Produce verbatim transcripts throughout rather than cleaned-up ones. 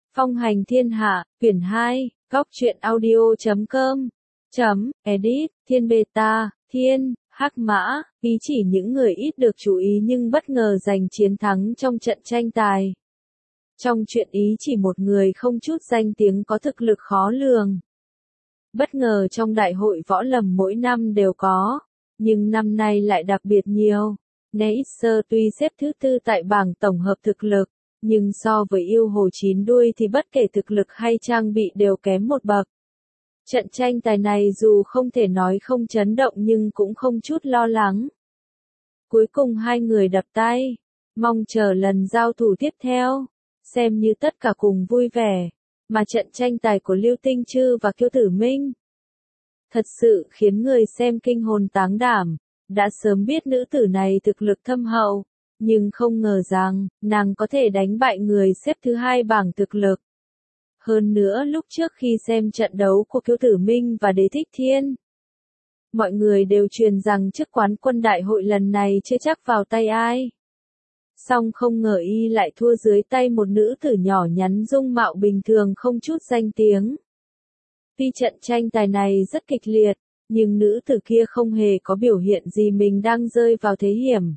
Phong hành thiên hạ, quyển hai, góc truyện audio chấm com, chấm, edit, thiên beta, thiên, hắc mã, ý chỉ những người ít được chú ý nhưng bất ngờ giành chiến thắng trong trận tranh tài. Trong truyện ý chỉ một người không chút danh tiếng có thực lực khó lường. Bất ngờ trong đại hội võ lâm mỗi năm đều có, nhưng năm nay lại đặc biệt nhiều. Neisser tuy xếp thứ tư tại bảng tổng hợp thực lực, nhưng so với yêu hồ chín đuôi thì bất kể thực lực hay trang bị đều kém một bậc. Trận tranh tài này dù không thể nói không chấn động nhưng cũng không chút lo lắng. Cuối cùng hai người đập tay, mong chờ lần giao thủ tiếp theo, xem như tất cả cùng vui vẻ, mà trận tranh tài của Lưu Tinh Trư và Kiêu Tử Minh thật sự khiến người xem kinh hồn táng đảm. Đã sớm biết nữ tử này thực lực thâm hậu, nhưng không ngờ rằng, nàng có thể đánh bại người xếp thứ hai bảng thực lực. Hơn nữa lúc trước khi xem trận đấu của Kiêu Tử Minh và Đế Thích Thiên, mọi người đều truyền rằng chức quán quân đại hội lần này chưa chắc vào tay ai. Song không ngờ y lại thua dưới tay một nữ tử nhỏ nhắn dung mạo bình thường không chút danh tiếng. Tuy trận tranh tài này rất kịch liệt, nhưng nữ tử kia không hề có biểu hiện gì mình đang rơi vào thế hiểm.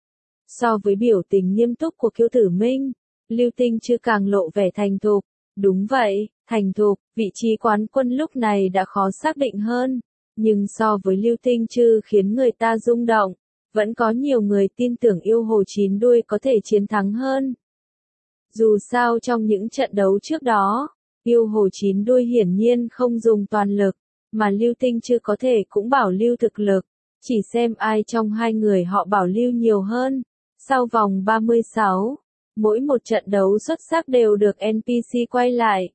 So với biểu tình nghiêm túc của Kiêu Tử Minh, Lưu Tinh Trư càng lộ vẻ thành thục. Đúng vậy, thành thục, vị trí quán quân lúc này đã khó xác định hơn, nhưng so với Lưu Tinh Trư khiến người ta rung động, vẫn có nhiều người tin tưởng yêu hồ chín đuôi có thể chiến thắng hơn. Dù sao trong những trận đấu trước đó, yêu hồ chín đuôi hiển nhiên không dùng toàn lực, mà Lưu Tinh Trư có thể cũng bảo lưu thực lực, chỉ xem ai trong hai người họ bảo lưu nhiều hơn. Sau vòng ba mươi sáu, mỗi một trận đấu xuất sắc đều được en pê xê quay lại.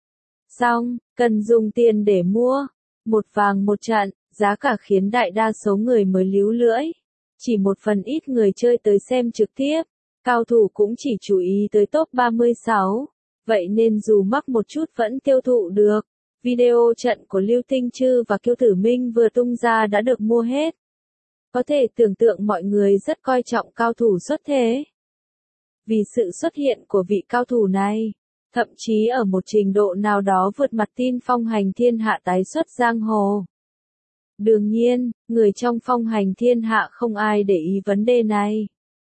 Xong, cần dùng tiền để mua, một vàng một trận, giá cả khiến đại đa số người mới líu lưỡi. Chỉ một phần ít người chơi tới xem trực tiếp, cao thủ cũng chỉ chú ý tới top ba mươi sáu, vậy nên dù mắc một chút vẫn tiêu thụ được. Video trận của Lưu Tinh Trư và Kiêu Tử Minh vừa tung ra đã được mua hết. Có thể tưởng tượng mọi người rất coi trọng cao thủ xuất thế. Vì sự xuất hiện của vị cao thủ này, thậm chí ở một trình độ nào đó vượt mặt tin phong hành thiên hạ tái xuất giang hồ. Đương nhiên, người trong phong hành thiên hạ không ai để ý vấn đề này.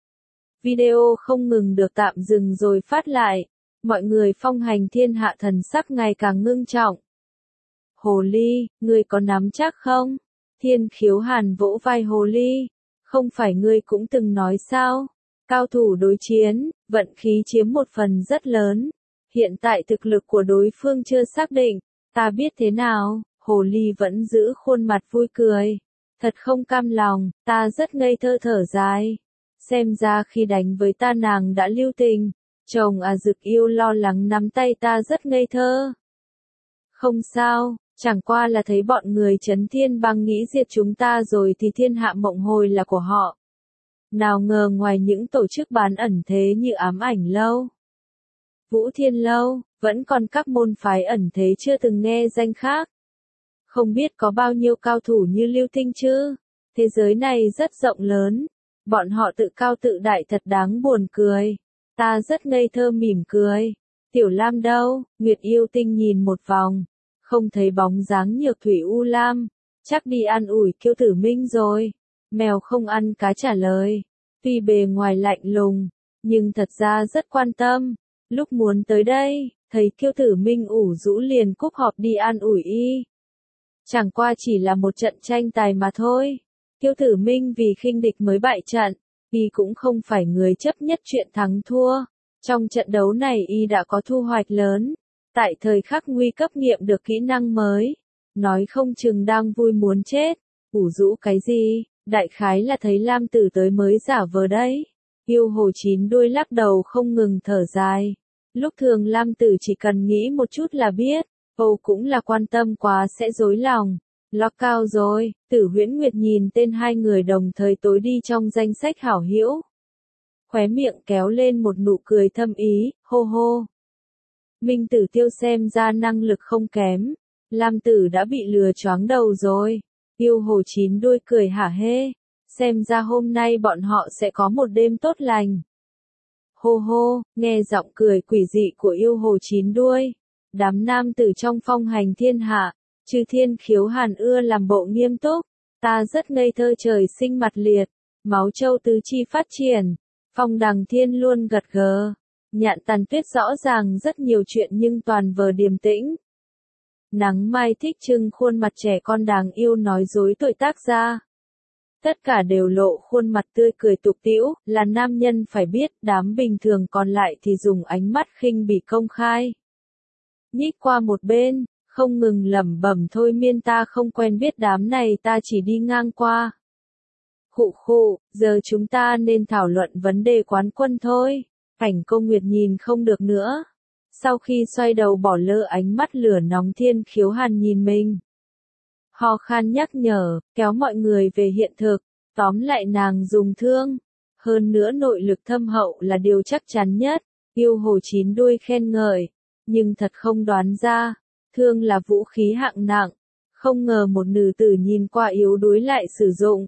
Video không ngừng được tạm dừng rồi phát lại, mọi người phong hành thiên hạ thần sắc ngày càng ngưng trọng. Hồ Ly, ngươi có nắm chắc không? Thiên Khiếu Hàn vỗ vai Hồ Ly, không phải ngươi cũng từng nói sao? Cao thủ đối chiến, vận khí chiếm một phần rất lớn. Hiện tại thực lực của đối phương chưa xác định, ta biết thế nào? Hồ Ly vẫn giữ khuôn mặt vui cười. Thật không cam lòng, ta rất ngây thơ thở dài. Xem ra khi đánh với ta nàng đã lưu tình. Chồng à Dực Yêu lo lắng nắm tay ta rất ngây thơ. Không sao, chẳng qua là thấy bọn người Trấn Thiên Bang nghĩ diệt chúng ta rồi thì thiên hạ mộng hồi là của họ. Nào ngờ ngoài những tổ chức bán ẩn thế như Ám Ảnh Lâu, Vũ Thiên Lâu, vẫn còn các môn phái ẩn thế chưa từng nghe danh khác. Không biết có bao nhiêu cao thủ như Lưu Tinh Trư. Thế giới này rất rộng lớn. Bọn họ tự cao tự đại thật đáng buồn cười. Ta rất ngây thơ mỉm cười. Tiểu Lam đâu? Nguyệt Yêu Tinh nhìn một vòng. Không thấy bóng dáng Nhược Thủy U Lam. Chắc đi an ủi Kiêu Tử Minh rồi. Mèo không ăn cá trả lời. Tuy bề ngoài lạnh lùng, nhưng thật ra rất quan tâm. Lúc muốn tới đây, thấy Kiêu Tử Minh ủ rũ liền cúp họp đi an ủi y. Chẳng qua chỉ là một trận tranh tài mà thôi. Kiêu Tử Minh vì khinh địch mới bại trận, y cũng không phải người chấp nhất chuyện thắng thua. Trong trận đấu này y đã có thu hoạch lớn. Tại thời khắc nguy cấp nghiệm được kỹ năng mới. Nói không chừng đang vui muốn chết. Ủ rũ cái gì, đại khái là thấy Lam Tử tới mới giả vờ đấy. Yêu hồ chín đuôi lắc đầu không ngừng thở dài. Lúc thường Lam Tử chỉ cần nghĩ một chút là biết. Âu cũng là quan tâm quá sẽ rối lòng. Lót cao rồi, Tử Huyễn Nguyệt nhìn tên hai người đồng thời tối đi trong danh sách hảo hữu. Khóe miệng kéo lên một nụ cười thâm ý, hô hô. Minh Tử Tiêu xem ra năng lực không kém. Lam Tử đã bị lừa choáng đầu rồi. Yêu hồ chín đuôi cười hả hê. Xem ra hôm nay bọn họ sẽ có một đêm tốt lành. Hô hô, nghe giọng cười quỷ dị của yêu hồ chín đuôi. Đám nam tử trong phong hành thiên hạ, Chư Thiên Khiếu Hàn ưa làm bộ nghiêm túc. Ta rất ngây thơ trời sinh mặt liệt, máu châu tứ chi phát triển. Phong Đằng Thiên luôn gật gờ. Nhạn Tàn Tuyết rõ ràng rất nhiều chuyện nhưng toàn vờ điềm tĩnh. Nắng mai thích trưng khuôn mặt trẻ con đáng yêu nói dối tuổi tác ra. Tất cả đều lộ khuôn mặt tươi cười tục tĩu, là nam nhân phải biết, đám bình thường còn lại thì dùng ánh mắt khinh bỉ công khai. Nhích qua một bên, không ngừng lẩm bẩm thôi miên ta không quen biết đám này ta chỉ đi ngang qua. Khụ khụ, giờ chúng ta nên thảo luận vấn đề quán quân thôi. Cảnh Cô Nguyệt nhìn không được nữa. Sau khi xoay đầu bỏ lỡ ánh mắt lửa nóng Thiên Khiếu Hàn nhìn mình. Ho khan nhắc nhở, kéo mọi người về hiện thực, tóm lại nàng dùng thương. Hơn nữa nội lực thâm hậu là điều chắc chắn nhất, yêu hồ chín đuôi khen ngợi. Nhưng thật không đoán ra, thương là vũ khí hạng nặng. Không ngờ một nữ tử nhìn qua yếu đuối lại sử dụng.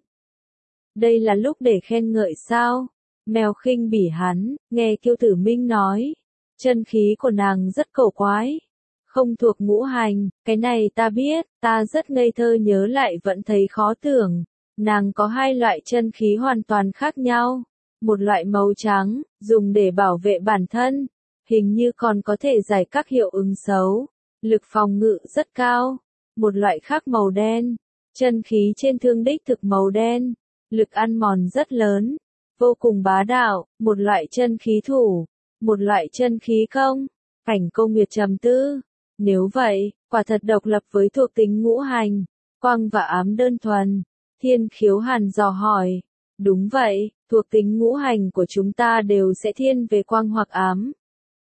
Đây là lúc để khen ngợi sao? Mèo khinh bỉ hắn, nghe Kiêu Tử Minh nói. Chân khí của nàng rất cổ quái. Không thuộc ngũ hành, cái này ta biết, ta rất ngây thơ nhớ lại vẫn thấy khó tưởng. Nàng có hai loại chân khí hoàn toàn khác nhau. Một loại màu trắng, dùng để bảo vệ bản thân. Hình như còn có thể giải các hiệu ứng xấu. Lực phòng ngự rất cao. Một loại khác màu đen. Chân khí trên thương đích thực màu đen. Lực ăn mòn rất lớn. Vô cùng bá đạo. Một loại chân khí thủ. Một loại chân khí công. Cảnh Cô Nguyệt trầm tư. Nếu vậy, quả thật độc lập với thuộc tính ngũ hành. Quang và ám đơn thuần. Thiên Khiếu Hàn dò hỏi. Đúng vậy, thuộc tính ngũ hành của chúng ta đều sẽ thiên về quang hoặc ám.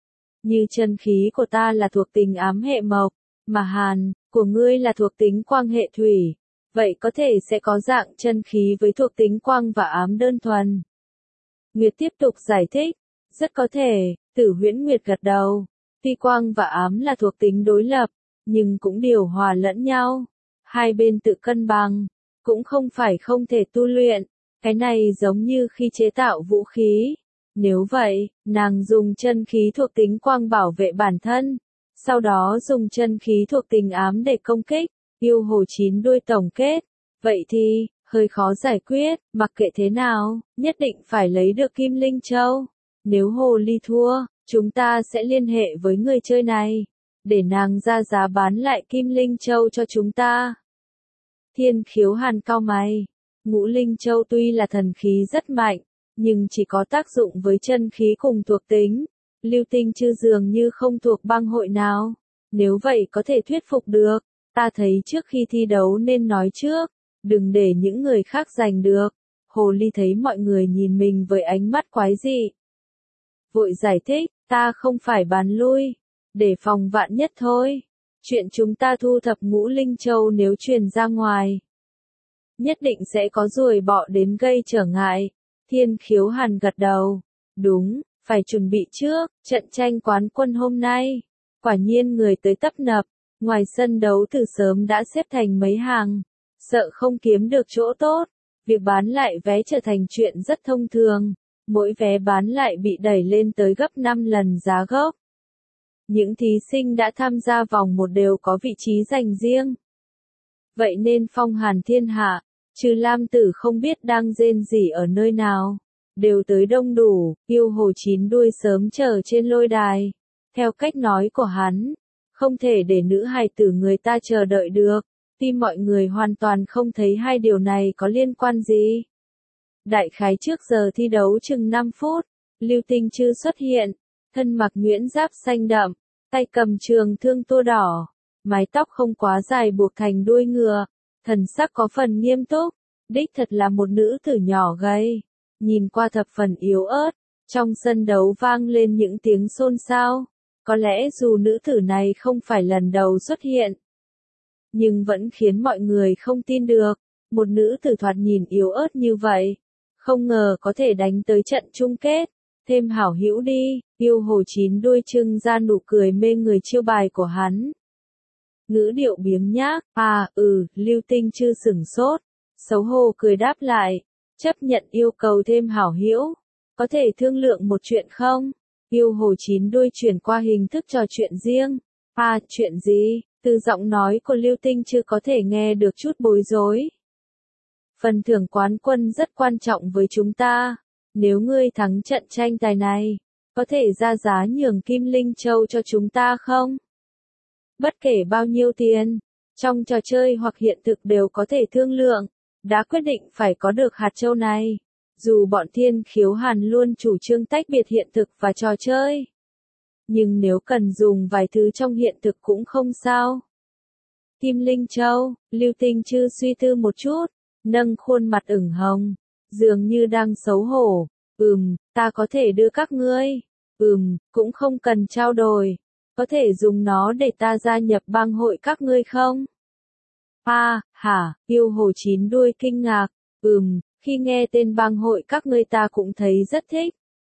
Như chân khí của ta là thuộc tính ám hệ mộc, mà Hàn, của ngươi là thuộc tính quang hệ thủy. Vậy có thể sẽ có dạng chân khí với thuộc tính quang và ám đơn thuần. Nguyệt tiếp tục giải thích. Rất có thể, Tử Huyễn Nguyệt gật đầu. Tuy quang và ám là thuộc tính đối lập, nhưng cũng điều hòa lẫn nhau. Hai bên tự cân bằng, cũng không phải không thể tu luyện. Cái này giống như khi chế tạo vũ khí. Nếu vậy, nàng dùng chân khí thuộc tính quang bảo vệ bản thân, sau đó dùng chân khí thuộc tính ám để công kích. Yêu hồ chín đuôi tổng kết. Vậy thì, hơi khó giải quyết, mặc kệ thế nào, nhất định phải lấy được Kim Linh Châu. Nếu hồ ly thua, chúng ta sẽ liên hệ với người chơi này, để nàng ra giá bán lại Kim Linh Châu cho chúng ta. Thiên Khiếu Hàn cau mày. Ngũ Linh Châu tuy là thần khí rất mạnh, nhưng chỉ có tác dụng với chân khí cùng thuộc tính. Lưu Tinh Chư dường như không thuộc bang hội nào. Nếu vậy có thể thuyết phục được. Ta thấy trước khi thi đấu nên nói trước, đừng để những người khác giành được. Hồ ly thấy mọi người nhìn mình với ánh mắt quái dị. Vội giải thích, ta không phải bán lui, để phòng vạn nhất thôi. Chuyện chúng ta thu thập ngũ linh châu nếu truyền ra ngoài, nhất định sẽ có ruồi bọ đến gây trở ngại. Thiên Khiếu Hàn gật đầu. Đúng, phải chuẩn bị trước, trận tranh quán quân hôm nay. Quả nhiên người tới tấp nập, ngoài sân đấu từ sớm đã xếp thành mấy hàng. Sợ không kiếm được chỗ tốt, việc bán lại vé trở thành chuyện rất thông thường. Mỗi vé bán lại bị đẩy lên tới gấp năm lần giá gốc. Những thí sinh đã tham gia vòng một đều có vị trí dành riêng. Vậy nên phong hàn thiên hạ, trừ Lam Tử không biết đang rên rỉ ở nơi nào, đều tới đông đủ. Yêu hồ chín đuôi sớm chờ trên lôi đài. Theo cách nói của hắn, không thể để nữ hài tử người ta chờ đợi được. Tuy mọi người hoàn toàn không thấy hai điều này có liên quan gì. Đại khái trước giờ thi đấu chừng năm phút, Lưu Tinh Chư xuất hiện, thân mặc nhuyễn giáp xanh đậm, tay cầm trường thương tô đỏ, mái tóc không quá dài buộc thành đuôi ngựa, thần sắc có phần nghiêm túc, đích thật là một nữ tử nhỏ gầy, nhìn qua thập phần yếu ớt. Trong sân đấu vang lên những tiếng xôn xao, có lẽ dù nữ tử này không phải lần đầu xuất hiện, nhưng vẫn khiến mọi người không tin được, một nữ tử thoạt nhìn yếu ớt như vậy, không ngờ có thể đánh tới trận chung kết. Thêm hảo hữu đi. Yêu hồ chín đuôi trưng ra nụ cười mê người chiêu bài của hắn. Ngữ điệu biếng nhác. À, ừ, Lưu Tinh Chư sửng sốt, xấu hổ cười đáp lại, chấp nhận yêu cầu thêm hảo hữu. có thể thương lượng một chuyện không? Yêu hồ chín đuôi chuyển qua hình thức trò chuyện riêng. À, chuyện gì? Từ giọng nói của Lưu Tinh Trư có thể nghe được chút bối rối. Phần thưởng quán quân rất quan trọng với chúng ta. Nếu ngươi thắng trận tranh tài này, có thể ra giá nhường Kim Linh Châu cho chúng ta không? Bất kể bao nhiêu tiền, trong trò chơi hoặc hiện thực đều có thể thương lượng. Đã quyết định phải có được hạt châu này. Dù bọn Thiên Khiếu Hàn luôn chủ trương tách biệt hiện thực và trò chơi. Nhưng nếu cần dùng vài thứ trong hiện thực cũng không sao. Kim Linh Châu, Lưu Tinh Trư suy tư một chút, nâng khuôn mặt ửng hồng, dường như đang xấu hổ. Ừm, ta có thể đưa các ngươi. Ừm, cũng không cần trao đổi. Có thể dùng nó để ta gia nhập bang hội các ngươi không? À, hả, yêu hồ chín đuôi kinh ngạc. Ừm, khi nghe tên bang hội các ngươi ta cũng thấy rất thích.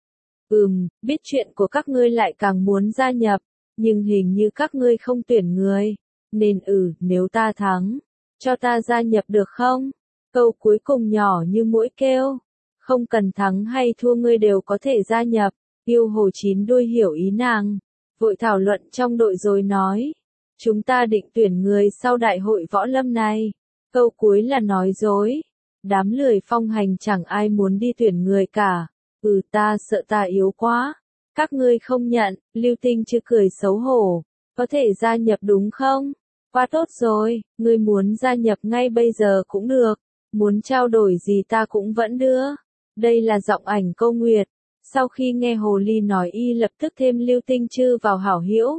Ừm, biết chuyện của các ngươi lại càng muốn gia nhập, nhưng hình như các ngươi không tuyển người. Nên ừ, nếu ta thắng, cho ta gia nhập được không? Câu cuối cùng nhỏ như mũi kêu. Không cần thắng hay thua ngươi đều có thể gia nhập. Yêu hồ chín đuôi hiểu ý nàng. Vội thảo luận trong đội rồi nói. Chúng ta định tuyển người sau đại hội võ lâm này. Câu cuối là nói dối. Đám lười phong hành chẳng ai muốn đi tuyển người cả. Ừ, ta sợ ta yếu quá. Các ngươi không nhận. Lưu Tinh Trư cười xấu hổ. Có thể gia nhập đúng không? Quá tốt rồi, ngươi muốn gia nhập ngay bây giờ cũng được. Muốn trao đổi gì ta cũng vẫn đưa. Đây là giọng ảnh Câu Nguyệt. Sau khi nghe Hồ Ly nói y lập tức thêm Lưu Tinh Trư vào hảo hữu.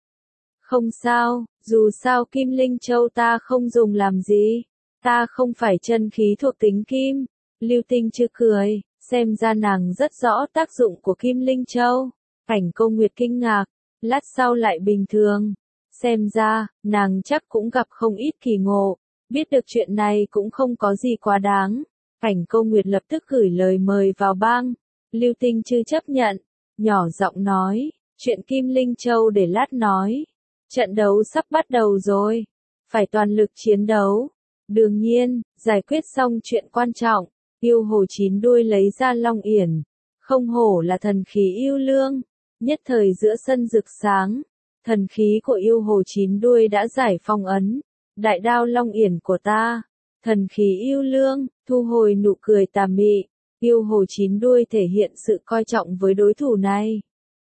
Không sao, dù sao Kim Linh Châu ta không dùng làm gì. Ta không phải chân khí thuộc tính kim. Lưu Tinh Trư cười, xem ra nàng rất rõ tác dụng của Kim Linh Châu. Ảnh Câu Nguyệt kinh ngạc, lát sau lại bình thường. Xem ra, nàng chắc cũng gặp không ít kỳ ngộ. Biết được chuyện này cũng không có gì quá đáng. Ảnh Câu Nguyệt lập tức gửi lời mời vào bang. Lưu Tinh Trư chấp nhận, nhỏ giọng nói, chuyện Kim Linh Châu để lát nói. Trận đấu sắp bắt đầu rồi, phải toàn lực chiến đấu. Đương nhiên, giải quyết xong chuyện quan trọng, yêu hồ chín đuôi lấy ra Long Yển. Không hổ là thần khí yêu lương, nhất thời giữa sân rực sáng. Thần khí của yêu hồ chín đuôi đã giải phong ấn. Đại đao Long Yển của ta, thần khí yêu lương, thu hồi nụ cười tà mị. Yêu hồ chín đuôi thể hiện sự coi trọng với đối thủ này.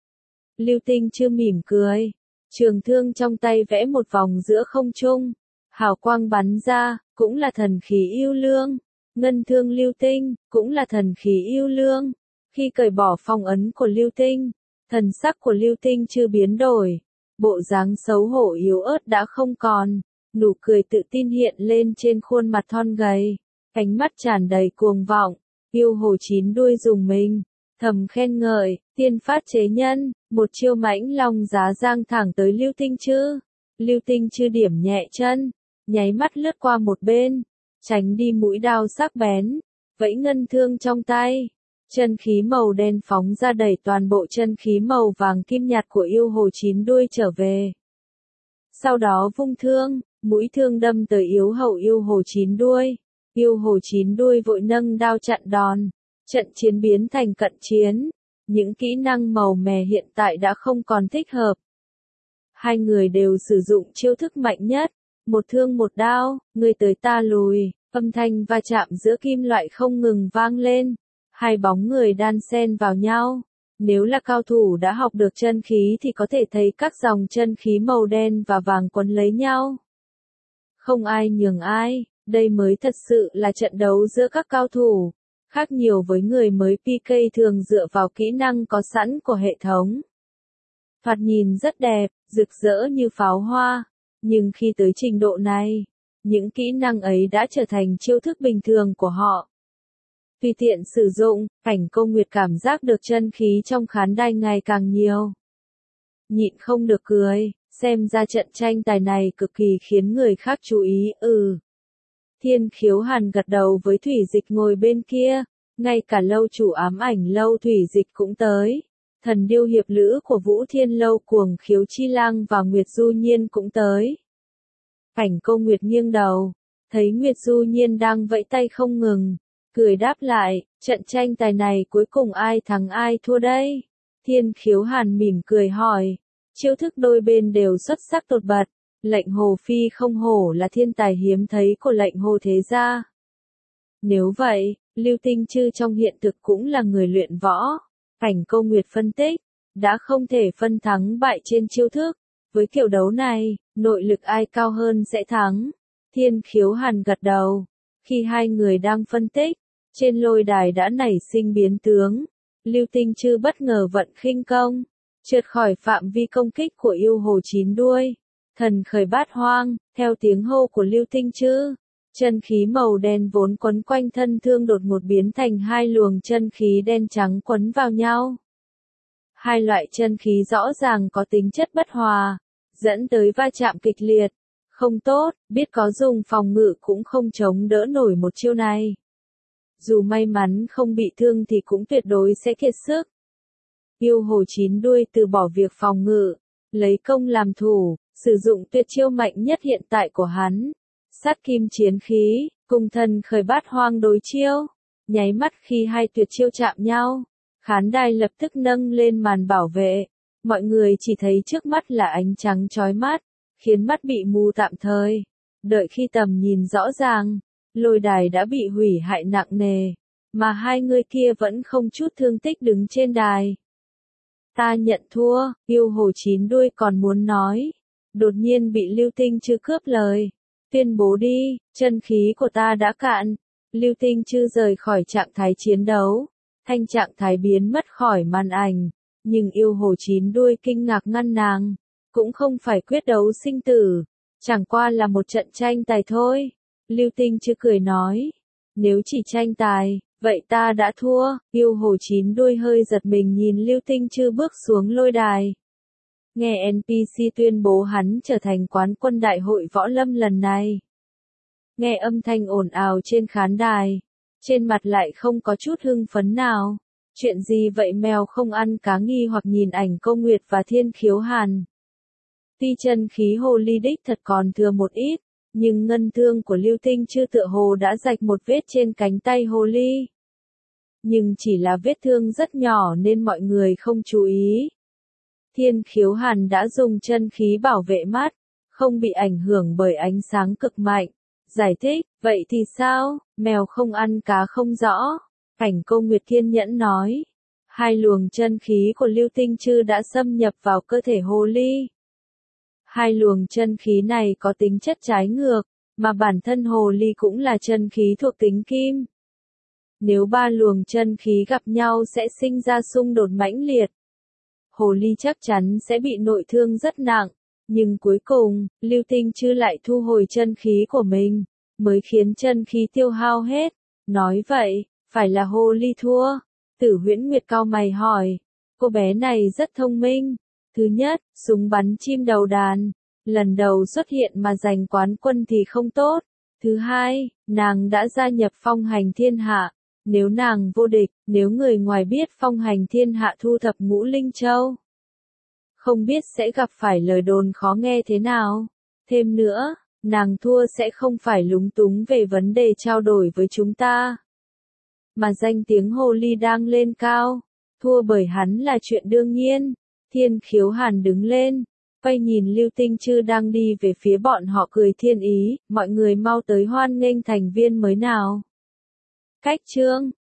Lưu Tinh Trư mỉm cười. Trường thương trong tay vẽ một vòng giữa không trung. Hào quang bắn ra, cũng là thần khí yêu lương. Ngân thương Lưu Tinh, cũng là thần khí yêu lương. Khi cởi bỏ phong ấn của Lưu Tinh, thần sắc của Lưu Tinh Trư biến đổi. Bộ dáng xấu hổ yếu ớt đã không còn. Nụ cười tự tin hiện lên trên khuôn mặt thon gầy. Ánh mắt tràn đầy cuồng vọng. Yêu hồ chín đuôi dùng mình, thầm khen ngợi, tiên phát chế nhân, một chiêu mãnh long giá giang thẳng tới Lưu Tinh Trư. Lưu Tinh Trư điểm nhẹ chân, nháy mắt lướt qua một bên, tránh đi mũi đao sắc bén, vẫy ngân thương trong tay. Chân khí màu đen phóng ra đẩy toàn bộ chân khí màu vàng kim nhạt của yêu hồ chín đuôi trở về. Sau đó vung thương, mũi thương đâm tới yếu hậu yêu hồ chín đuôi. Yêu hồ chín đuôi vội nâng đao chặn đòn. Trận chiến biến thành cận chiến. Những kỹ năng màu mè hiện tại đã không còn thích hợp. Hai người đều sử dụng chiêu thức mạnh nhất. Một thương một đao, người tới ta lùi. Âm thanh va chạm giữa kim loại không ngừng vang lên. Hai bóng người đan xen vào nhau. Nếu là cao thủ đã học được chân khí thì có thể thấy các dòng chân khí màu đen và vàng quấn lấy nhau. Không ai nhường ai. Đây mới thật sự là trận đấu giữa các cao thủ, khác nhiều với người mới pê ca thường dựa vào kỹ năng có sẵn của hệ thống. Thoạt nhìn rất đẹp, rực rỡ như pháo hoa, nhưng khi tới trình độ này, những kỹ năng ấy đã trở thành chiêu thức bình thường của họ. Tùy tiện sử dụng, Ảnh Câu Nguyệt cảm giác được chân khí trong khán đài ngày càng nhiều. Nhịn không được cười, xem ra trận tranh tài này cực kỳ khiến người khác chú ý, ừ. Thiên Khiếu Hàn gật đầu với Thủy Dịch ngồi bên kia, ngay cả lâu chủ ám ảnh lâu Thủy Dịch cũng tới. Thần điêu hiệp lữ của Vũ Thiên lâu Cuồng Khiếu Chi Lang và Nguyệt Du Nhiên cũng tới. Ảnh Câu Nguyệt nghiêng đầu, thấy Nguyệt Du Nhiên đang vẫy tay không ngừng, cười đáp lại, trận tranh tài này cuối cùng ai thắng ai thua đây? Thiên Khiếu Hàn mỉm cười hỏi, chiêu thức đôi bên đều xuất sắc tột bật, lệnh Hồ Phi không hổ là thiên tài hiếm thấy của lệnh Hồ thế gia. Nếu vậy, Lưu Tinh Trư trong hiện thực cũng là người luyện võ. Cảnh Câu Nguyệt phân tích, đã không thể phân thắng bại trên chiêu thức. Với kiểu đấu này, nội lực ai cao hơn sẽ thắng. Thiên Khiếu Hàn gật đầu. Khi hai người đang phân tích, trên lôi đài đã nảy sinh biến tướng. Lưu Tinh Trư bất ngờ vận khinh công, trượt khỏi phạm vi công kích của yêu hồ chín đuôi. Thần khởi bát hoang, theo tiếng hô của Lưu Tinh Trư. Chân khí màu đen vốn quấn quanh thân thương đột ngột biến thành hai luồng chân khí đen trắng quấn vào nhau. Hai loại chân khí rõ ràng có tính chất bất hòa, dẫn tới va chạm kịch liệt. Không tốt, biết có dùng phòng ngự cũng không chống đỡ nổi một chiêu này. Dù may mắn không bị thương thì cũng tuyệt đối sẽ kiệt sức. Yêu hồ chín đuôi từ bỏ việc phòng ngự, lấy công làm thủ, sử dụng tuyệt chiêu mạnh nhất hiện tại của hắn. Sát kim chiến khí, cùng thần khởi bát hoang đối chiêu. Nháy mắt khi hai tuyệt chiêu chạm nhau, khán đài lập tức nâng lên màn bảo vệ. Mọi người chỉ thấy trước mắt là ánh trắng chói mắt, khiến mắt bị mù tạm thời. Đợi khi tầm nhìn rõ ràng, lôi đài đã bị hủy hại nặng nề, mà hai người kia vẫn không chút thương tích đứng trên đài. Ta nhận thua, yêu hồ chín đuôi còn muốn nói. Đột nhiên bị Lưu Tinh Trư cướp lời. Tuyên bố đi, chân khí của ta đã cạn. Lưu Tinh Trư rời khỏi trạng thái chiến đấu. Thanh trạng thái biến mất khỏi màn ảnh. Nhưng yêu hồ chín đuôi kinh ngạc ngăn nàng. Cũng không phải quyết đấu sinh tử. Chẳng qua là một trận tranh tài thôi. Lưu Tinh Trư cười nói. Nếu chỉ tranh tài, vậy ta đã thua. Yêu hồ chín đuôi hơi giật mình nhìn Lưu Tinh Trư bước xuống lôi đài. Nghe en pê xê tuyên bố hắn trở thành quán quân đại hội võ lâm lần này. Nghe âm thanh ồn ào trên khán đài, trên mặt lại không có chút hưng phấn nào. Chuyện gì vậy mèo không ăn cá nghi hoặc nhìn ảnh Câu Nguyệt và Thiên Khiếu Hàn. Tuy chân khí hồ ly đích thật còn thừa một ít, nhưng ngân thương của Lưu Tinh Trư tựa hồ đã rạch một vết trên cánh tay hồ ly. Nhưng chỉ là vết thương rất nhỏ nên mọi người không chú ý. Thiên Khiếu Hàn đã dùng chân khí bảo vệ mắt, không bị ảnh hưởng bởi ánh sáng cực mạnh. Giải thích, vậy thì sao, mèo không ăn cá không rõ. Cảnh Câu Nguyệt kiên nhẫn nói. Hai luồng chân khí của Lưu Tinh Trư đã xâm nhập vào cơ thể hồ ly. Hai luồng chân khí này có tính chất trái ngược, mà bản thân hồ ly cũng là chân khí thuộc tính kim. Nếu ba luồng chân khí gặp nhau sẽ sinh ra xung đột mãnh liệt. Hồ ly chắc chắn sẽ bị nội thương rất nặng, nhưng cuối cùng, Lưu Tinh Trư lại thu hồi chân khí của mình, mới khiến chân khí tiêu hao hết. Nói vậy, phải là hồ ly thua? Tử Huyễn Nguyệt cau mày hỏi. Cô bé này rất thông minh. Thứ nhất, súng bắn chim đầu đàn, lần đầu xuất hiện mà giành quán quân thì không tốt. Thứ hai, nàng đã gia nhập Phong Hành Thiên Hạ. Nếu nàng vô địch, nếu người ngoài biết Phong Hành Thiên Hạ thu thập Ngũ Linh Châu, không biết sẽ gặp phải lời đồn khó nghe thế nào. Thêm nữa, nàng thua sẽ không phải lúng túng về vấn đề trao đổi với chúng ta, mà danh tiếng hồ ly đang lên cao. Thua bởi hắn là chuyện đương nhiên. Thiên Khiếu Hàn đứng lên, quay nhìn Lưu Tinh Trư đang đi về phía bọn họ cười thiên ý, mọi người mau tới hoan nghênh thành viên mới nào. Cách chương